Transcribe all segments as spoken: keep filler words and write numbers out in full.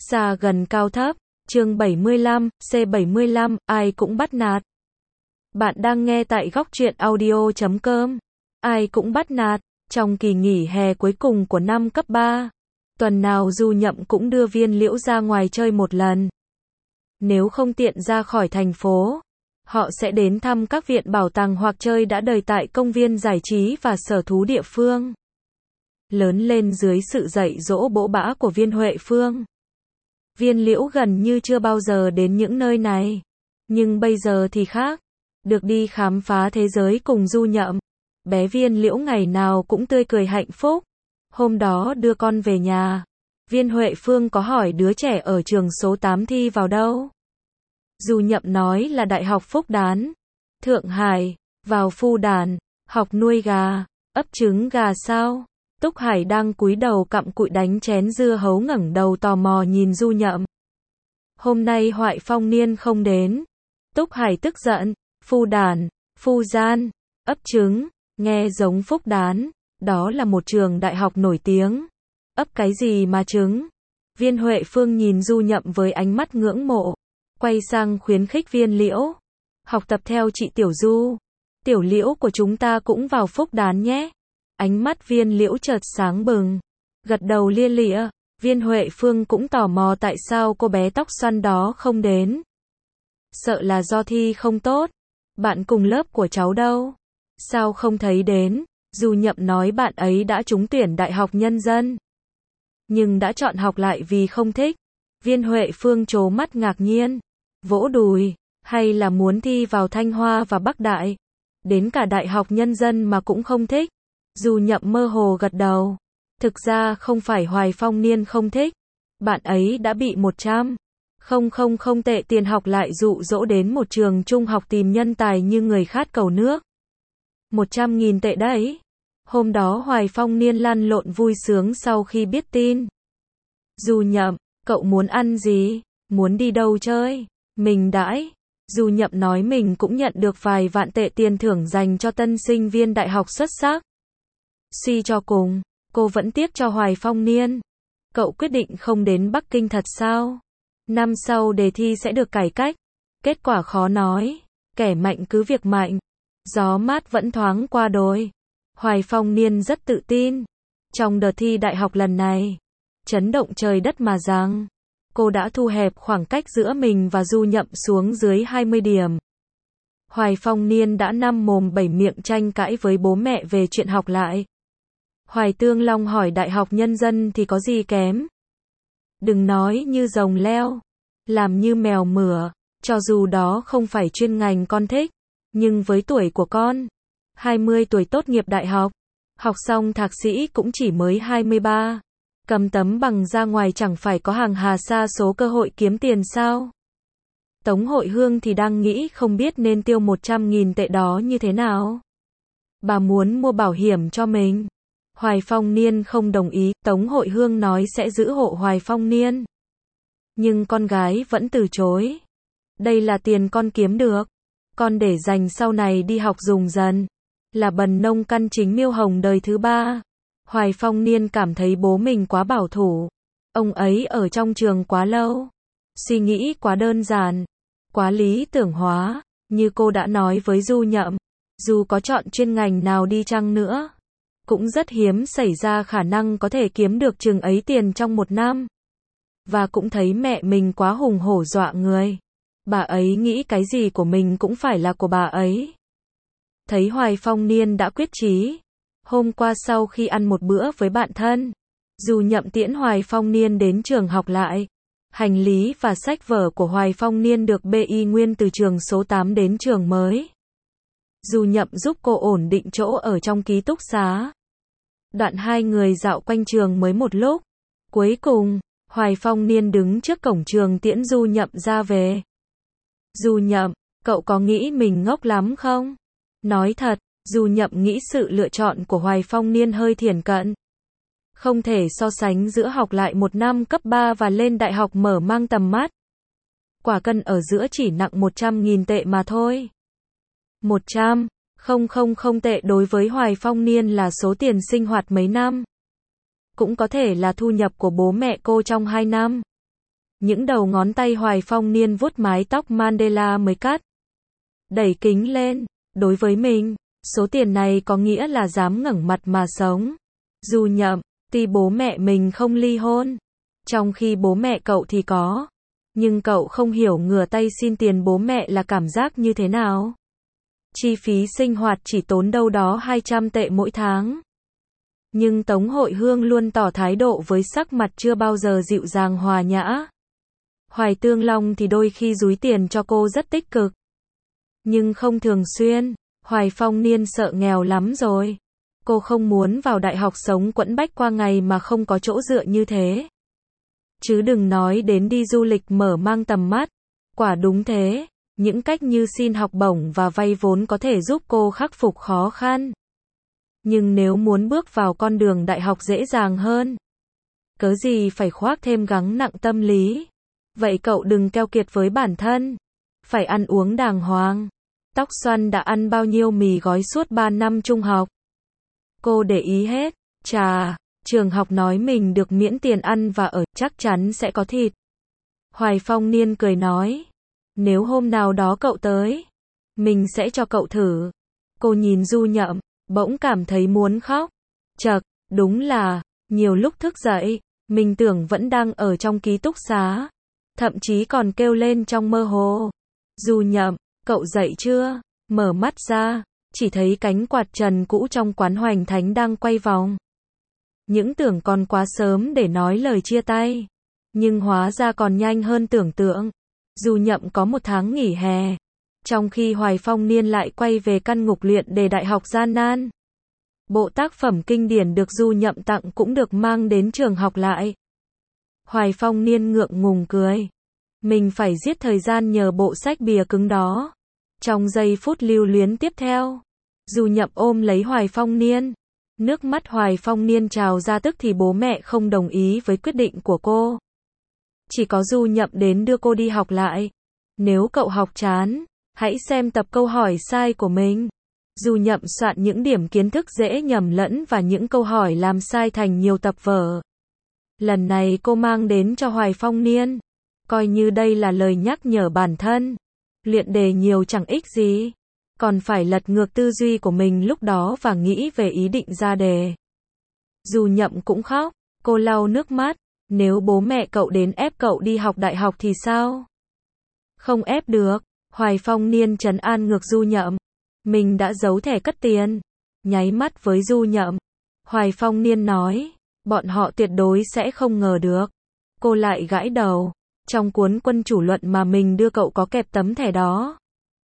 Xa gần cao thấp, chương bảy mươi lăm, C bảy mươi lăm, ai cũng bắt nạt. Bạn đang nghe tại góc truyện audio chấm com. Ai cũng bắt nạt, trong kỳ nghỉ hè cuối cùng của năm cấp ba. Tuần nào Du Nhậm cũng đưa Viên Liễu ra ngoài chơi một lần. Nếu không tiện ra khỏi thành phố, họ sẽ đến thăm các viện bảo tàng hoặc chơi đã đời tại công viên giải trí và sở thú địa phương. Lớn lên dưới sự dạy dỗ bỗ bã của Viên Huệ Phương, Viên Liễu gần như chưa bao giờ đến những nơi này. Nhưng bây giờ thì khác. Được đi khám phá thế giới cùng Du Nhậm, bé Viên Liễu ngày nào cũng tươi cười hạnh phúc. Hôm đó đưa con về nhà, Viên Huệ Phương có hỏi đứa trẻ ở trường số tám thi vào đâu. Du Nhậm nói là Đại học Phúc Đán, Thượng Hải, vào Phu Đản, học nuôi gà, ấp trứng gà sao? Túc Hải đang cúi đầu cặm cụi đánh chén dưa hấu ngẩng đầu tò mò nhìn Du Nhậm. Hôm nay Hoại Phong Niên không đến. Túc Hải tức giận, Phu Đản, Phu Gian, ấp trứng, nghe giống Phúc Đán, đó là một trường đại học nổi tiếng. Ấp cái gì mà trứng? Viên Huệ Phương nhìn Du Nhậm với ánh mắt ngưỡng mộ, quay sang khuyến khích Viên Liễu. Học tập theo chị Tiểu Du. Tiểu Liễu của chúng ta cũng vào Phúc Đán nhé. Ánh mắt Viên Liễu chợt sáng bừng, gật đầu lia lịa. Viên Huệ Phương cũng tò mò tại sao cô bé tóc xoăn đó không đến. Sợ là do thi không tốt. Bạn cùng lớp của cháu đâu? Sao không thấy đến? Du Nhậm nói bạn ấy đã trúng tuyển Đại học Nhân dân, nhưng đã chọn học lại vì không thích. Viên Huệ Phương trố mắt ngạc nhiên, vỗ đùi, hay là muốn thi vào Thanh Hoa và Bắc Đại? Đến cả Đại học Nhân dân mà cũng không thích. Du Nhậm mơ hồ gật đầu. Thực ra không phải Hoài Phong Niên không thích. Bạn ấy đã bị một trăm không không không tệ tiền học lại dụ dỗ đến một trường trung học tìm nhân tài như người khát cầu nước. một trăm nghìn tệ đấy. Hôm đó Hoài Phong Niên lăn lộn vui sướng sau khi biết tin. Du Nhậm, cậu muốn ăn gì? Muốn đi đâu chơi? Mình đãi. Du Nhậm nói mình cũng nhận được vài vạn tệ tiền thưởng dành cho tân sinh viên đại học xuất sắc. Suy cho cùng, cô vẫn tiếc cho Hoài Phong Niên. Cậu quyết định không đến Bắc Kinh thật sao? Năm sau đề thi sẽ được cải cách. Kết quả khó nói. Kẻ mạnh cứ việc mạnh. Gió mát vẫn thoáng qua đồi. Hoài Phong Niên rất tự tin. Trong đợt thi đại học lần này, chấn động trời đất mà rằng, cô đã thu hẹp khoảng cách giữa mình và Du Nhậm xuống dưới hai mươi điểm. Hoài Phong Niên đã năm mồm bảy miệng tranh cãi với bố mẹ về chuyện học lại. Hoài Tương Long hỏi Đại học Nhân dân thì có gì kém? Đừng nói như rồng leo, làm như mèo mửa, cho dù đó không phải chuyên ngành con thích, nhưng với tuổi của con, hai mươi tuổi tốt nghiệp đại học, học xong thạc sĩ cũng chỉ mới hai mươi ba, cầm tấm bằng ra ngoài chẳng phải có hàng hà sa số cơ hội kiếm tiền sao? Tống Hội Hương thì đang nghĩ không biết nên tiêu một trăm nghìn tệ đó như thế nào. Bà muốn mua bảo hiểm cho mình. Hoài Phong Niên không đồng ý, Tống Hội Hương nói sẽ giữ hộ Hoài Phong Niên. Nhưng con gái vẫn từ chối. Đây là tiền con kiếm được, con để dành sau này đi học dùng dần. Là bần nông căn chính Miêu Hồng đời thứ ba. Hoài Phong Niên cảm thấy bố mình quá bảo thủ. Ông ấy ở trong trường quá lâu. Suy nghĩ quá đơn giản, quá lý tưởng hóa. Như cô đã nói với Du Nhậm, dù có chọn chuyên ngành nào đi chăng nữa, cũng rất hiếm xảy ra khả năng có thể kiếm được chừng ấy tiền trong một năm. Và cũng thấy mẹ mình quá hùng hổ dọa người. Bà ấy nghĩ cái gì của mình cũng phải là của bà ấy. Thấy Hoài Phong Niên đã quyết chí. Hôm qua sau khi ăn một bữa với bạn thân, Du Nhậm tiễn Hoài Phong Niên đến trường học lại. Hành lý và sách vở của Hoài Phong Niên được bê y nguyên từ trường số tám đến trường mới. Du Nhậm giúp cô ổn định chỗ ở trong ký túc xá. Đoạn hai người dạo quanh trường mới một lúc. Cuối cùng, Hoài Phong Niên đứng trước cổng trường tiễn Du Nhậm ra về. Du Nhậm, cậu có nghĩ mình ngốc lắm không? Nói thật, Du Nhậm nghĩ sự lựa chọn của Hoài Phong Niên hơi thiển cận. Không thể so sánh giữa học lại một năm cấp ba và lên đại học mở mang tầm mắt. Quả cân ở giữa chỉ nặng một trăm nghìn tệ mà thôi. một trăm nghìn tệ đối với Hoài Phong Niên là số tiền sinh hoạt mấy năm. Cũng có thể là thu nhập của bố mẹ cô trong hai năm. Những đầu ngón tay Hoài Phong Niên vuốt mái tóc Mandela mới cắt. Đẩy kính lên. Đối với mình, số tiền này có nghĩa là dám ngẩng mặt mà sống. Du Nhậm, tuy bố mẹ mình không ly hôn, trong khi bố mẹ cậu thì có. Nhưng cậu không hiểu ngửa tay xin tiền bố mẹ là cảm giác như thế nào. Chi phí sinh hoạt chỉ tốn đâu đó hai trăm tệ mỗi tháng. Nhưng Tống Hội Hương luôn tỏ thái độ với sắc mặt chưa bao giờ dịu dàng hòa nhã. Hoài Tương Long thì đôi khi dúi tiền cho cô rất tích cực. Nhưng không thường xuyên. Hoài Phong Niên sợ nghèo lắm rồi. Cô không muốn vào đại học sống quẫn bách qua ngày mà không có chỗ dựa như thế. Chứ đừng nói đến đi du lịch mở mang tầm mắt. Quả đúng thế, những cách như xin học bổng và vay vốn có thể giúp cô khắc phục khó khăn. Nhưng nếu muốn bước vào con đường đại học dễ dàng hơn, cớ gì phải khoác thêm gánh nặng tâm lý. Vậy cậu đừng keo kiệt với bản thân. Phải ăn uống đàng hoàng. Tóc xoăn đã ăn bao nhiêu mì gói suốt ba năm trung học? Cô để ý hết. Chà, trường học nói mình được miễn tiền ăn và ở, chắc chắn sẽ có thịt. Hoài Phong Niên cười nói. Nếu hôm nào đó cậu tới, mình sẽ cho cậu thử. Cô nhìn Du Nhậm, bỗng cảm thấy muốn khóc. Chậc, đúng là, nhiều lúc thức dậy, mình tưởng vẫn đang ở trong ký túc xá. Thậm chí còn kêu lên trong mơ hồ. Du Nhậm, cậu dậy chưa? Mở mắt ra, chỉ thấy cánh quạt trần cũ trong quán Hoành Thánh đang quay vòng. Những tưởng còn quá sớm để nói lời chia tay. Nhưng hóa ra còn nhanh hơn tưởng tượng. Du Nhậm có một tháng nghỉ hè. Trong khi Hoài Phong Niên lại quay về căn ngục luyện để đại học gian nan. Bộ tác phẩm kinh điển được Du Nhậm tặng cũng được mang đến trường học lại. Hoài Phong Niên ngượng ngùng cười. Mình phải giết thời gian nhờ bộ sách bìa cứng đó. Trong giây phút lưu luyến tiếp theo, Du Nhậm ôm lấy Hoài Phong Niên. Nước mắt Hoài Phong Niên trào ra, tức thì bố mẹ không đồng ý với quyết định của cô. Chỉ có Du Nhậm đến đưa cô đi học lại. Nếu cậu học chán, hãy xem tập câu hỏi sai của mình. Du Nhậm soạn những điểm kiến thức dễ nhầm lẫn và những câu hỏi làm sai thành nhiều tập vở. Lần này cô mang đến cho Hoài Phong Niên. Coi như đây là lời nhắc nhở bản thân. Luyện đề nhiều chẳng ích gì. Còn phải lật ngược tư duy của mình lúc đó và nghĩ về ý định ra đề. Du Nhậm cũng khóc. Cô lau nước mắt. Nếu bố mẹ cậu đến ép cậu đi học đại học thì sao? Không ép được. Hoài Phong Niên trấn an ngược Du Nhậm. Mình đã giấu thẻ cất tiền. Nháy mắt với Du Nhậm. Hoài Phong Niên nói. Bọn họ tuyệt đối sẽ không ngờ được. Cô lại gãi đầu. Trong cuốn quân chủ luận mà mình đưa cậu có kẹp tấm thẻ đó.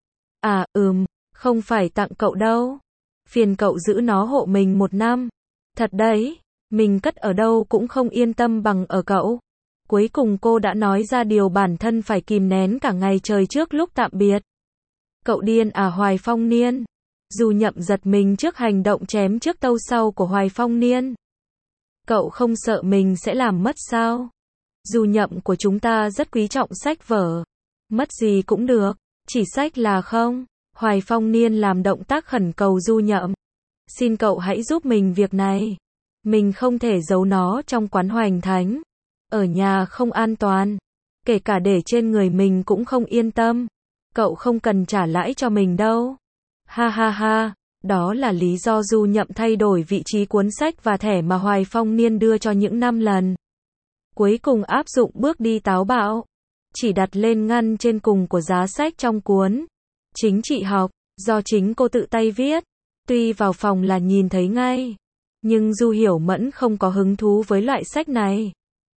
À, ừm, không phải tặng cậu đâu. Phiền cậu giữ nó hộ mình một năm. Thật đấy, mình cất ở đâu cũng không yên tâm bằng ở cậu. Cuối cùng cô đã nói ra điều bản thân phải kìm nén cả ngày trời trước lúc tạm biệt. Cậu điên à Hoài Phong Niên? Du Nhậm giật mình trước hành động chém trước tâu sau của Hoài Phong Niên. Cậu không sợ mình sẽ làm mất sao? Du Nhậm của chúng ta rất quý trọng sách vở. Mất gì cũng được, chỉ sách là không. Hoài Phong Niên làm động tác khẩn cầu Du Nhậm. Xin cậu hãy giúp mình việc này. Mình không thể giấu nó trong quán Hoành Thánh. Ở nhà không an toàn. Kể cả để trên người mình cũng không yên tâm. Cậu không cần trả lãi cho mình đâu. Ha ha ha, đó là lý do Du Nhậm thay đổi vị trí cuốn sách và thẻ mà Hoài Phong Niên đưa cho những năm lần. Cuối cùng áp dụng bước đi táo bạo. Chỉ đặt lên ngăn trên cùng của giá sách trong cuốn Chính trị học, do chính cô tự tay viết. Tuy vào phòng là nhìn thấy ngay. Nhưng Du Hiểu Mẫn không có hứng thú với loại sách này.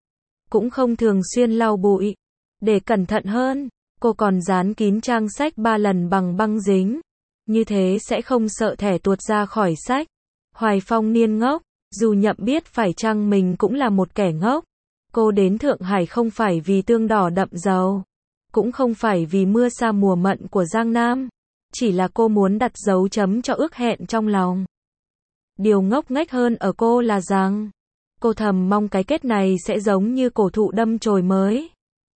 Cũng không thường xuyên lau bụi. Để cẩn thận hơn, cô còn dán kín trang sách ba lần bằng băng dính. Như thế sẽ không sợ thẻ tuột ra khỏi sách. Hoài Phong Niên ngốc. Du Nhậm biết phải chăng mình cũng là một kẻ ngốc. Cô đến Thượng Hải không phải vì tương đỏ đậm dầu. Cũng không phải vì mưa sa mùa mận của Giang Nam. Chỉ là cô muốn đặt dấu chấm cho ước hẹn trong lòng. Điều ngốc nghếch hơn ở cô là rằng, cô thầm mong cái kết này sẽ giống như cổ thụ đâm chồi mới.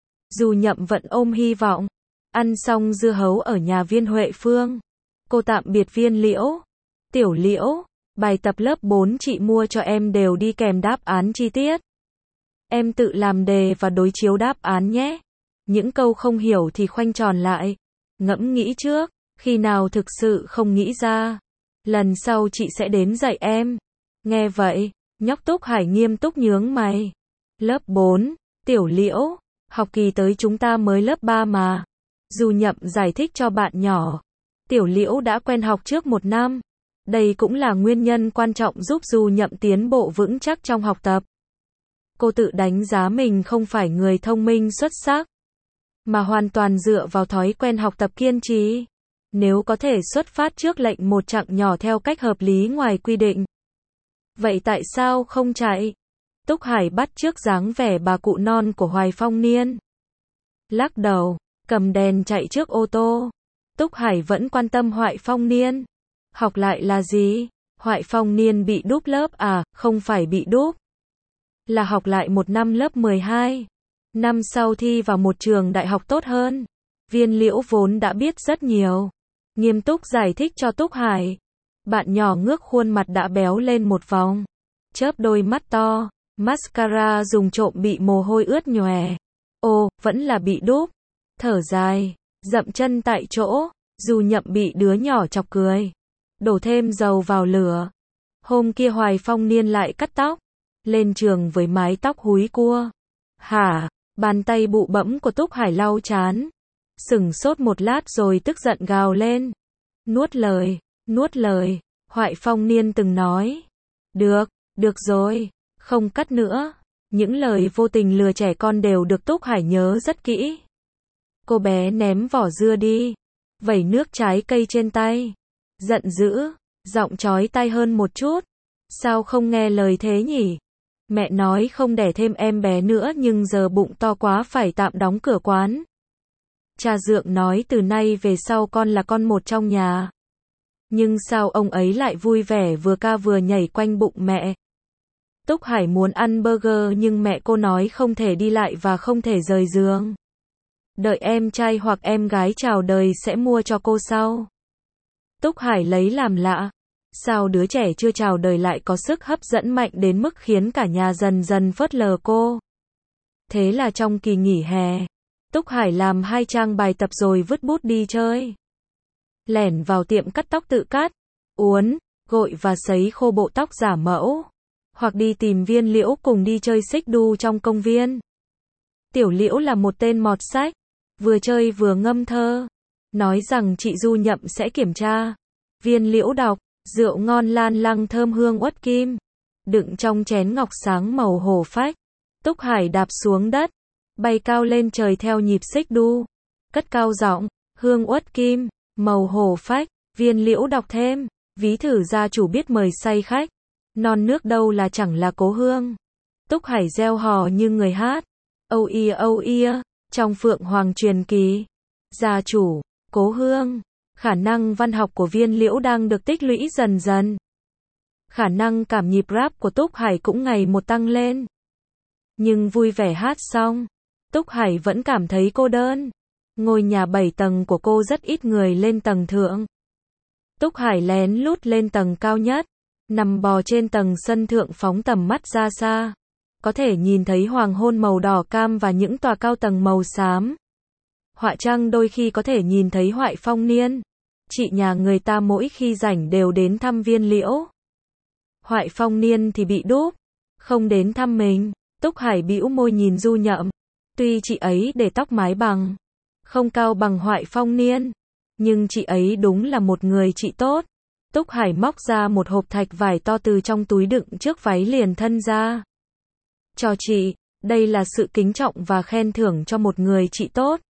Du Nhậm vẫn ôm hy vọng. Ăn xong dưa hấu ở nhà Viên Huệ Phương. Cô tạm biệt Viên Liễu. Tiểu Liễu, bài tập lớp bốn chị mua cho em đều đi kèm đáp án chi tiết. Em tự làm đề và đối chiếu đáp án nhé. Những câu không hiểu thì khoanh tròn lại. Ngẫm nghĩ trước, khi nào thực sự không nghĩ ra. Lần sau chị sẽ đến dạy em. Nghe vậy, nhóc Túc Hải nghiêm túc nhướng mày. Lớp bốn, Tiểu Liễu, học kỳ tới chúng ta mới lớp ba mà. Du Nhậm giải thích cho bạn nhỏ. Tiểu Liễu đã quen học trước một năm. Đây cũng là nguyên nhân quan trọng giúp Du Nhậm tiến bộ vững chắc trong học tập. Cô tự đánh giá mình không phải người thông minh xuất sắc, mà hoàn toàn dựa vào thói quen học tập kiên trì. Nếu có thể xuất phát trước lệnh một chặng nhỏ theo cách hợp lý ngoài quy định, vậy tại sao không chạy? Túc Hải bắt chước dáng vẻ bà cụ non của Hoài Phong Niên. Lắc đầu, cầm đèn chạy trước ô tô. Túc Hải vẫn quan tâm Hoài Phong Niên. Học lại là gì? Hoài Phong Niên bị đúp lớp à? Không phải bị đúp, là học lại một năm lớp mười hai. Năm sau thi vào một trường đại học tốt hơn. Viên Liễu vốn đã biết rất nhiều, nghiêm túc giải thích cho Túc Hải. Bạn nhỏ ngước khuôn mặt đã béo lên một vòng, chớp đôi mắt to, mascara dùng trộm bị mồ hôi ướt nhòe. Ồ, vẫn là bị đúp. Thở dài, dậm chân tại chỗ. Du Nhậm bị đứa nhỏ chọc cười, đổ thêm dầu vào lửa. Hôm kia Hoài Phong Niên lại cắt tóc, lên trường với mái tóc húi cua. Hả? Bàn tay bụ bẫm của Túc Hải lau chán, sửng sốt một lát rồi tức giận gào lên. Nuốt lời, nuốt lời, Hoài Phong Niên từng nói. Được, được rồi, không cắt nữa. Những lời vô tình lừa trẻ con đều được Túc Hải nhớ rất kỹ. Cô bé ném vỏ dưa đi, vẩy nước trái cây trên tay, giận dữ, giọng chói tai hơn một chút. Sao không nghe lời thế nhỉ? Mẹ nói không đẻ thêm em bé nữa nhưng giờ bụng to quá phải tạm đóng cửa quán. Cha dượng nói từ nay về sau con là con một trong nhà. Nhưng sao ông ấy lại vui vẻ vừa ca vừa nhảy quanh bụng mẹ? Túc Hải muốn ăn burger nhưng mẹ cô nói không thể đi lại và không thể rời giường. Đợi em trai hoặc em gái chào đời sẽ mua cho cô sau. Túc Hải lấy làm lạ. Sao đứa trẻ chưa chào đời lại có sức hấp dẫn mạnh đến mức khiến cả nhà dần dần phớt lờ cô? Thế là trong kỳ nghỉ hè, Túc Hải làm hai trang bài tập rồi vứt bút đi chơi. Lẻn vào tiệm cắt tóc tự cắt, uốn, gội và sấy khô bộ tóc giả mẫu. Hoặc đi tìm Viên Liễu cùng đi chơi xích đu trong công viên. Tiểu Liễu là một tên mọt sách, vừa chơi vừa ngâm thơ. Nói rằng chị Du Nhậm sẽ kiểm tra. Viên Liễu đọc. Rượu ngon lan lăng thơm hương uất kim, đựng trong chén ngọc sáng màu hổ phách. Túc Hải đạp xuống đất, bay cao lên trời theo nhịp xích đu, cất cao giọng, hương uất kim, màu hổ phách. Viên Liễu đọc thêm, ví thử gia chủ biết mời say khách, non nước đâu là chẳng là cố hương. Túc Hải reo hò như người hát, âu ia âu ia, trong Phượng Hoàng truyền kỳ. Gia chủ, cố hương. Khả năng văn học của Viên Liễu đang được tích lũy dần dần. Khả năng cảm nhịp rap của Túc Hải cũng ngày một tăng lên. Nhưng vui vẻ hát xong, Túc Hải vẫn cảm thấy cô đơn. Ngôi nhà bảy tầng của cô rất ít người lên tầng thượng. Túc Hải lén lút lên tầng cao nhất, nằm bò trên tầng sân thượng phóng tầm mắt ra xa. Có thể nhìn thấy hoàng hôn màu đỏ cam và những tòa cao tầng màu xám. Họa trăng đôi khi có thể nhìn thấy Hoài Phong Niên. Chị nhà người ta mỗi khi rảnh đều đến thăm Viên Liễu. Hoài Phong Niên thì bị đúp, không đến thăm mình. Túc Hải bĩu môi nhìn Du Nhậm. Tuy chị ấy để tóc mái bằng, không cao bằng Hoài Phong Niên, nhưng chị ấy đúng là một người chị tốt. Túc Hải móc ra một hộp thạch vải to từ trong túi đựng trước váy liền thân ra. Cho chị, đây là sự kính trọng và khen thưởng cho một người chị tốt.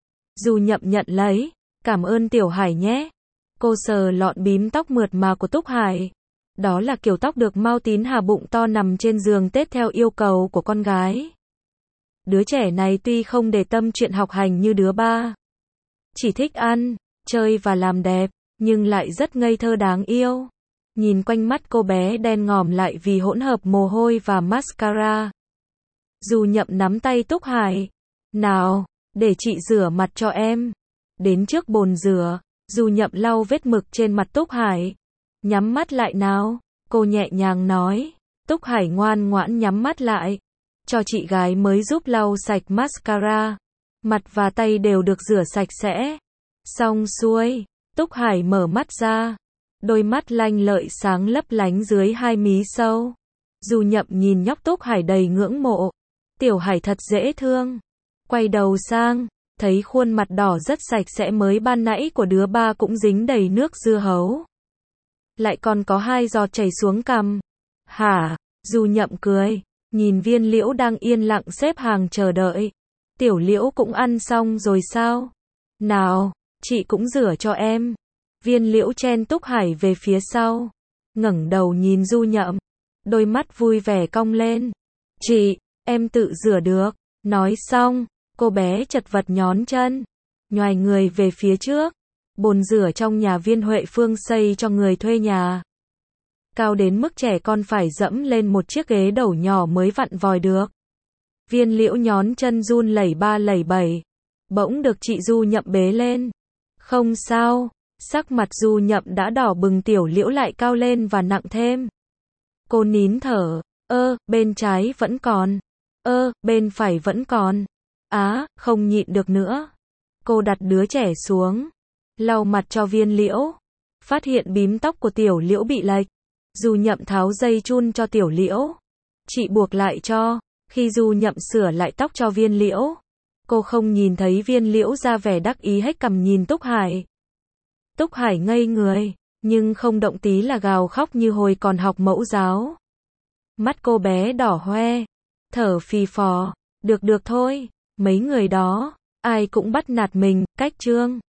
Du Nhậm nhận lấy, cảm ơn Tiểu Hải nhé. Cô sờ lọn bím tóc mượt mà của Túc Hải. Đó là kiểu tóc được Mao Tín Hà bụng to nằm trên giường Tết theo yêu cầu của con gái. Đứa trẻ này tuy không để tâm chuyện học hành như đứa ba, chỉ thích ăn, chơi và làm đẹp, nhưng lại rất ngây thơ đáng yêu. Nhìn quanh mắt cô bé đen ngòm lại vì hỗn hợp mồ hôi và mascara. Du Nhậm nắm tay Túc Hải. Nào, để chị rửa mặt cho em. Đến trước bồn rửa, Du Nhậm lau vết mực trên mặt Túc Hải. Nhắm mắt lại nào, cô nhẹ nhàng nói. Túc Hải ngoan ngoãn nhắm mắt lại. cho chị gái mới giúp lau sạch mascara. Mặt và tay đều được rửa sạch sẽ. Xong xuôi, Túc Hải mở mắt ra. Đôi mắt lanh lợi sáng lấp lánh dưới hai mí sâu. Du Nhậm nhìn nhóc Túc Hải đầy ngưỡng mộ. Tiểu Hải thật dễ thương. Quay đầu sang, thấy khuôn mặt đỏ rất sạch sẽ mới ban nãy của đứa ba cũng dính đầy nước dưa hấu. Lại còn có hai giọt chảy xuống cằm. Hả? Du Nhậm cười, nhìn Viên Liễu đang yên lặng xếp hàng chờ đợi. Tiểu Liễu cũng ăn xong rồi sao? Nào, chị cũng rửa cho em. Viên Liễu chen Túc Hải về phía sau, ngẩng đầu nhìn Du Nhậm, đôi mắt vui vẻ cong lên. Chị, em tự rửa được. Nói xong, cô bé chật vật nhón chân, nhoài người về phía trước. Bồn rửa trong nhà Viên Huệ Phương xây cho người thuê nhà. Cao đến mức trẻ con phải dẫm lên một chiếc ghế đầu nhỏ mới vặn vòi được. Viên Liễu nhón chân run lẩy ba lẩy bẩy, bỗng được chị Du Nhậm bế lên. Không sao. Sắc mặt Du Nhậm đã đỏ bừng, Tiểu Liễu lại cao lên và nặng thêm. Cô nín thở, ơ, bên trái vẫn còn, ơ, bên phải vẫn còn. Á, không nhịn được nữa. Cô đặt đứa trẻ xuống, lau mặt cho Viên Liễu. Phát hiện bím tóc của Tiểu Liễu bị lệch. Du Nhậm tháo dây chun cho Tiểu Liễu. Chị buộc lại cho. Khi Du Nhậm sửa lại tóc cho Viên Liễu, cô không nhìn thấy Viên Liễu ra vẻ đắc ý hếch cằm nhìn Túc Hải. Túc Hải ngây người, nhưng không động tí là gào khóc như hồi còn học mẫu giáo. Mắt cô bé đỏ hoe, thở phì phò, được được thôi, mấy người đó, ai cũng bắt nạt mình, cách trương.